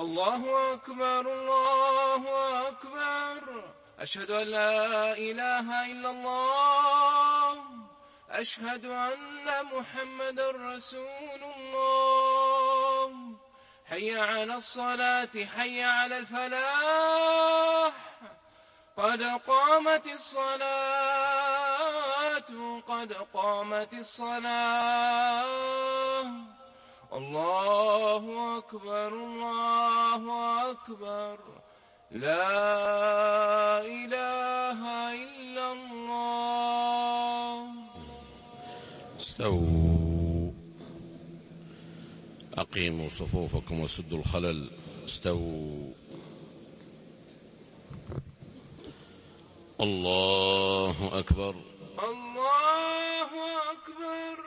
الله أكبر الله أكبر. أشهد أن لا إله إلا الله. أشهد أن محمدا رسول الله. حي على الصلاة حي على الفلاح. قد قامت الصلاة قد قامت الصلاة. الله أكبر الله أكبر. لا إله إلا الله. استووا، أقيموا صفوفكم وسدوا الخلل. استووا. الله أكبر الله أكبر.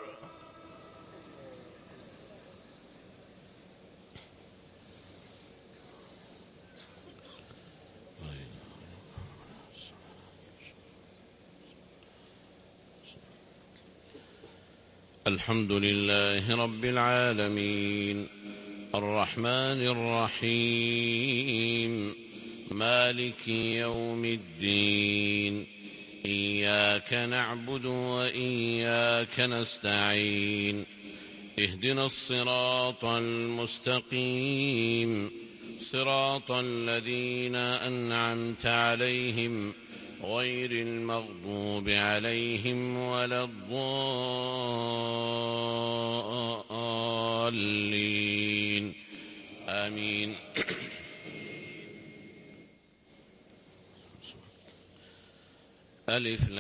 الحمد لله رب العالمين، الرحمن الرحيم، مالك يوم الدين. إياك نعبد وإياك نستعين. اهدنا الصراط المستقيم، صراط الذين أنعمت عليهم غير المغضوب عليهم ولا الضالين. آمين. ألف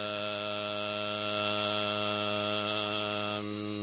لام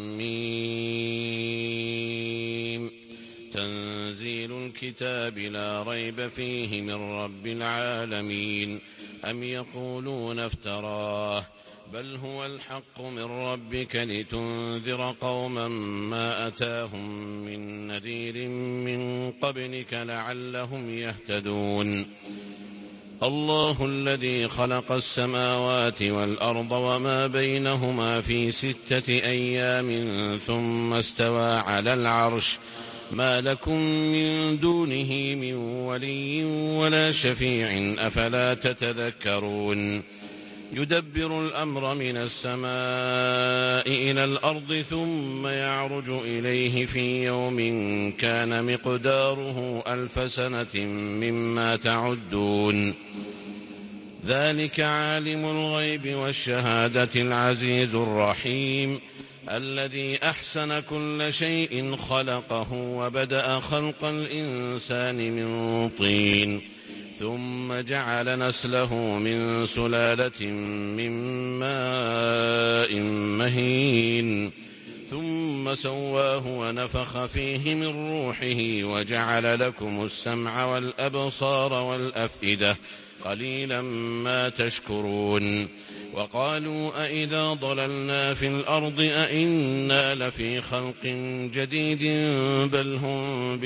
ميم. تنزيل الكتاب لا ريب فيه من رب العالمين. أم يقولون افتراه، بل هو الحق من ربك لتنذر قوما ما أتاهم من نذير من قبلك لعلهم يهتدون. الله الذي خلق السماوات والأرض وما بينهما في 6 أيام ثم استوى على العرش. ما لكم من دونه من ولي ولا شفيع أفلا تتذكرون. يدبر الأمر من السماء إلى الأرض ثم يعرج إليه في يوم كان مقداره 1000 سنة مما تعدون. ذلك عالم الغيب والشهادة العزيز الرحيم، الذي أحسن كل شيء خلقه وبدأ خلق الإنسان من طين ثم جعل نسله من سلالة من ماء مهين ثم سواه ونفخ فيه من روحه وجعل لكم السمع والأبصار والأفئدة قليلا ما تشكرون. وقالوا أئذا ضللنا في الأرض أئنا لفي خلق جديد بل هم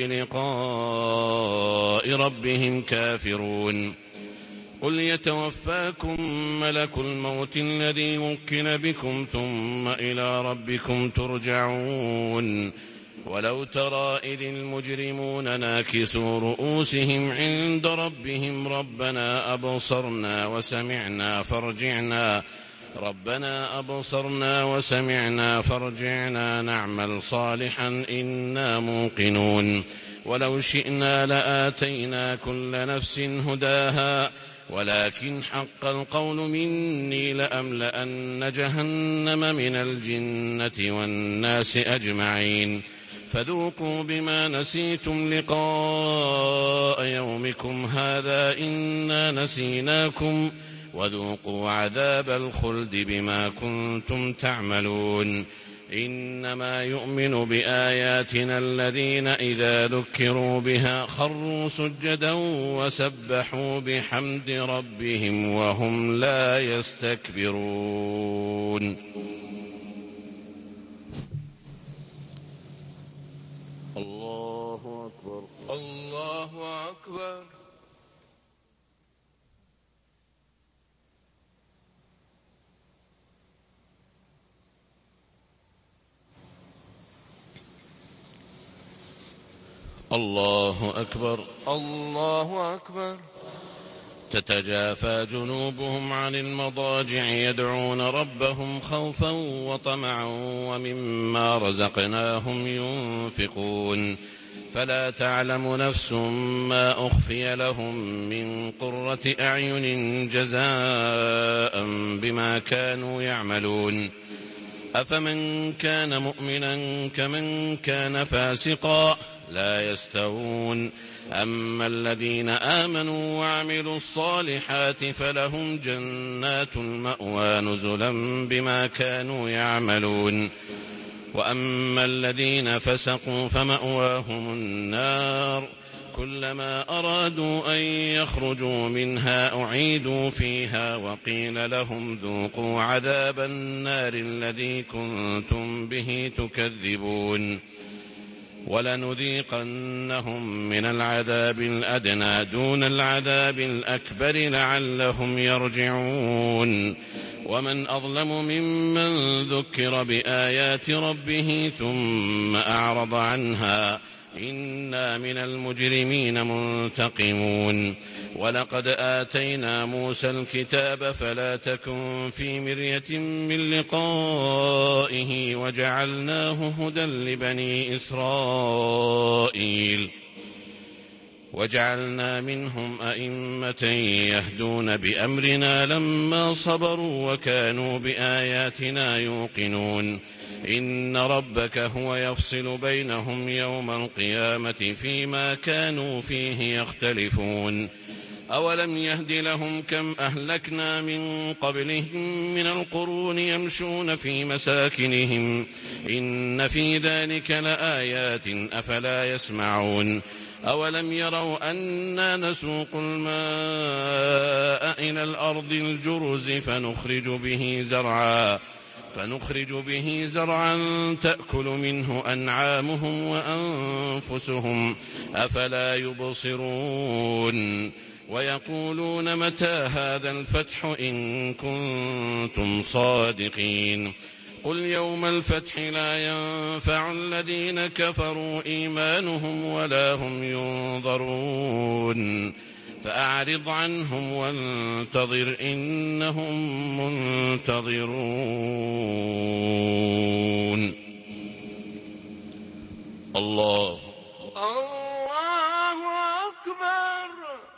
بلقاء ربهم كافرون. قل يتوفاكم ملك الموت الذي وكل بكم ثم إلى ربكم ترجعون. ولو ترى إذ المجرمون ناكسوا رؤوسهم عند ربهم ربنا أبصرنا وسمعنا فارجعنا نعمل صالحا إنا موقنون. ولو شئنا لآتينا كل نفس هداها ولكن حق القول مني لأملأن جهنم من الجنة والناس أجمعين. فذوقوا بما نسيتم لقاء يومكم هذا إنا نسيناكم وذوقوا عذاب الخلد بما كنتم تعملون. إنما يؤمن بآياتنا الذين إذا ذكروا بها خروا سجدا وسبحوا بحمد ربهم وهم لا يستكبرون. الله أكبر الله أكبر. الله أكبر. الله أكبر. تتجافى جنوبهم عن المضاجع يدعون ربهم خوفا وطمعا ومما رزقناهم ينفقون فلا تعلم نفس ما أخفي لهم من قرة أعين جزاء بما كانوا يعملون أفمن كان مؤمنا كمن كان فاسقا لا يستوون أما الذين آمنوا وعملوا الصالحات فلهم جنات المأوى نزلا بما كانوا يعملون وأما الذين فسقوا فمأواهم النار كلما أرادوا أن يخرجوا منها أعيدوا فيها وقيل لهم ذوقوا عذاب النار الذي كنتم به تكذبون ولنذيقنهم من العذاب الأدنى دون العذاب الأكبر لعلهم يرجعون ومن أظلم ممن ذكر بآيات ربه ثم أعرض عنها إنا من المجرمين منتقمون ولقد آتينا موسى الكتاب فلا تكن في مرية من لقائه وجعلناه هدى لبني إسرائيل وجعلنا منهم أئمة يهدون بأمرنا لما صبروا وكانوا بآياتنا يوقنون إن ربك هو يفصل بينهم يوم القيامة فيما كانوا فيه يختلفون أولم يهد لهم كم أهلكنا من قبلهم من القرون يمشون في مساكنهم إن في ذلك لآيات أفلا يسمعون أولم يروا أنا نسوق الماء إلى الأرض الجرز فنخرج به زرعا تأكل منه أنعامهم وأنفسهم أفلا يبصرون ويقولون متى هذا الفتح إن كنتم صادقين قل يوم الفتح لا ينفع الذين كفروا إيمانهم ولا هم ينظرون فأعرض عنهم وانتظر إنهم منتظرون. الله أكبر.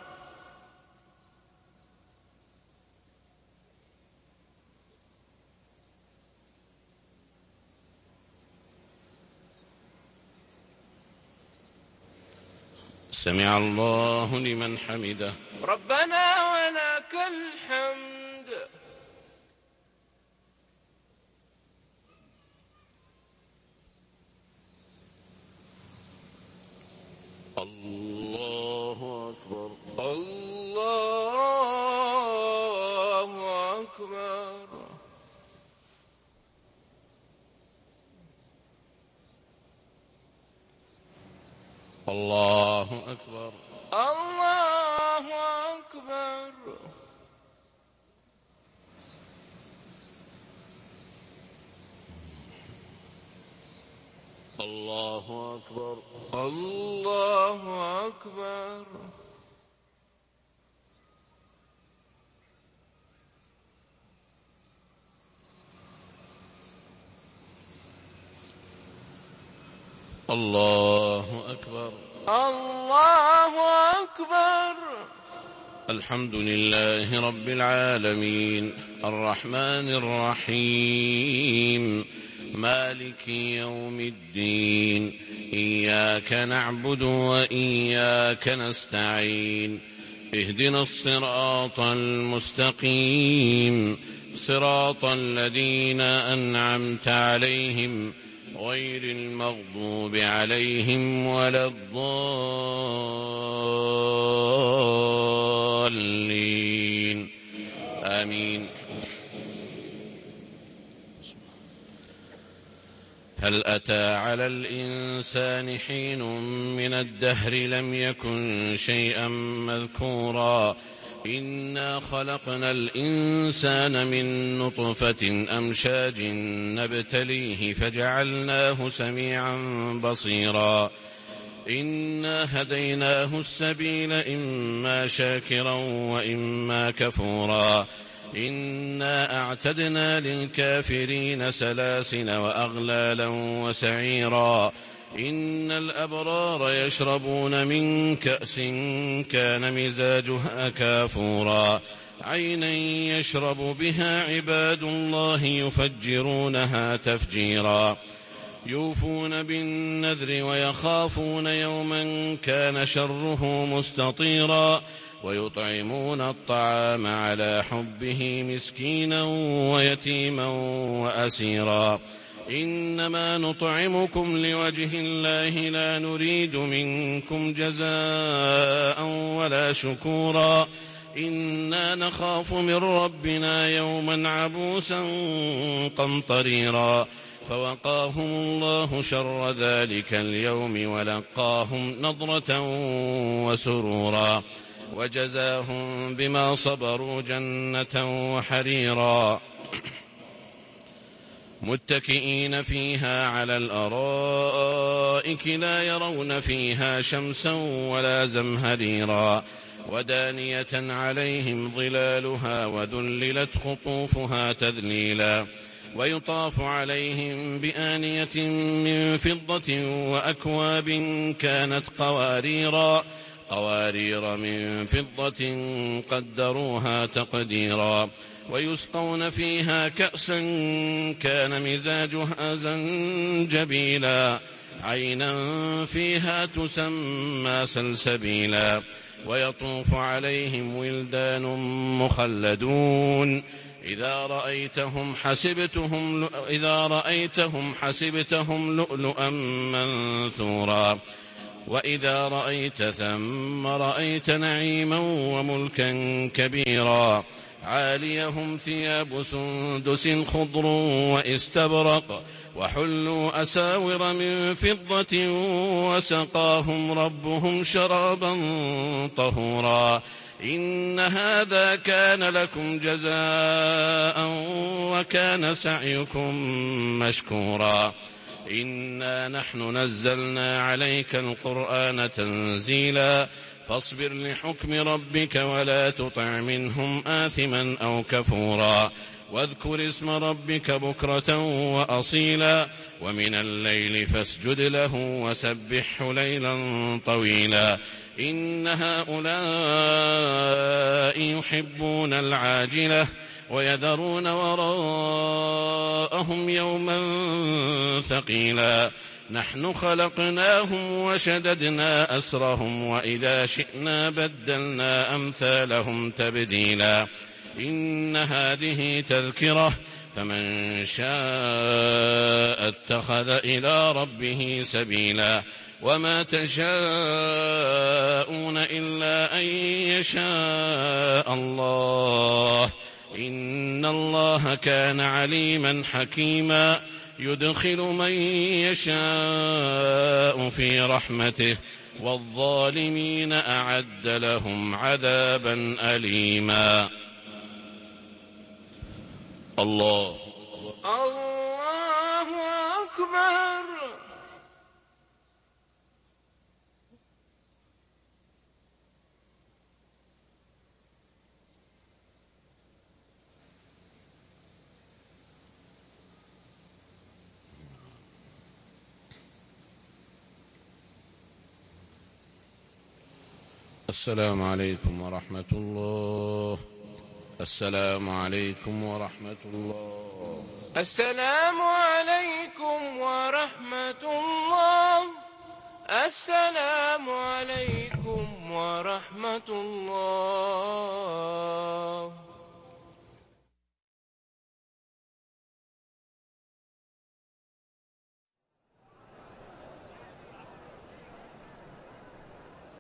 سمع الله لمن حمده. ربنا ولك الحمد. الله أكبر. الله أكبر. الله أكبر. الله أكبر. الله أكبر. الله أكبر. الله أكبر. الله أكبر. الحمد لله رب العالمين الرحمن الرحيم مالك يوم الدين إياك نعبد وإياك نستعين اهدنا الصراط المستقيم صراط الذين أنعمت عليهم غير المغضوب عليهم ولا الضالين آمين. هل أتى على الإنسان حين من الدهر لم يكن شيئا مذكورا إنا خلقنا الإنسان من نطفة أمشاج نبتليه فجعلناه سميعا بصيرا إنا هديناه السبيل إما شاكرا وإما كفورا إنا أعتدنا للكافرين سلاسل وأغلالا وسعيرا إن الأبرار يشربون من كأس كان مزاجها كافورا عينا يشرب بها عباد الله يفجرونها تفجيرا يوفون بالنذر ويخافون يوما كان شره مستطيرا ويطعمون الطعام على حبه مسكينا ويتيما وأسيرا إنما نطعمكم لوجه الله لا نريد منكم جزاء ولا شكورا إنا نخاف من ربنا يوما عبوسا قمطريرا فوقاهم الله شر ذلك اليوم ولقاهم نضرة وسرورا وجزاهم بما صبروا جنة وحريرا متكئين فيها على الأرائك لا يرون فيها شمسا ولا زمهريرا ودانية عليهم ظلالها وذللت قطوفها تذليلا ويطاف عليهم بآنية من فضة وأكواب كانت قوارير من فضة قدروها تقديرا ويسقون فيها كأسا كان مزاجها زنجبيلا عينا فيها تسمى سلسبيلا ويطوف عليهم ولدان مخلدون إذا رأيتهم حسبتهم لؤلؤا منثورا وإذا رأيت ثم رأيت نعيما وملكا كبيرا عاليهم ثياب سندس خضر واستبرق وحلوا أساور من فضة وسقاهم ربهم شرابا طهورا إن هذا كان لكم جزاء وكان سعيكم مشكورا إنا نحن نزلنا عليك القرآن تنزيلا فاصبر لحكم ربك ولا تطع منهم آثما أو كفورا واذكر اسم ربك بكرة وأصيلا ومن الليل فاسجد له وسبحه ليلا طويلا إن هؤلاء يحبون العاجلة ويذرون وراءهم يوما ثقيلا نحن خلقناهم وشددنا أسرهم وإذا شئنا بدلنا أمثالهم تبديلا إن هذه تذكرة فمن شاء اتخذ إلى ربه سبيلا وما تشاءون إلا أن يشاء الله إن الله كان عليما حكيما يدخل من يشاء في رحمته والظالمين أعد لهم عذابا أليما الله أكبر. السلام عليكم ورحمة الله. السلام عليكم ورحمة الله. السلام عليكم ورحمة الله. السلام عليكم ورحمة الله.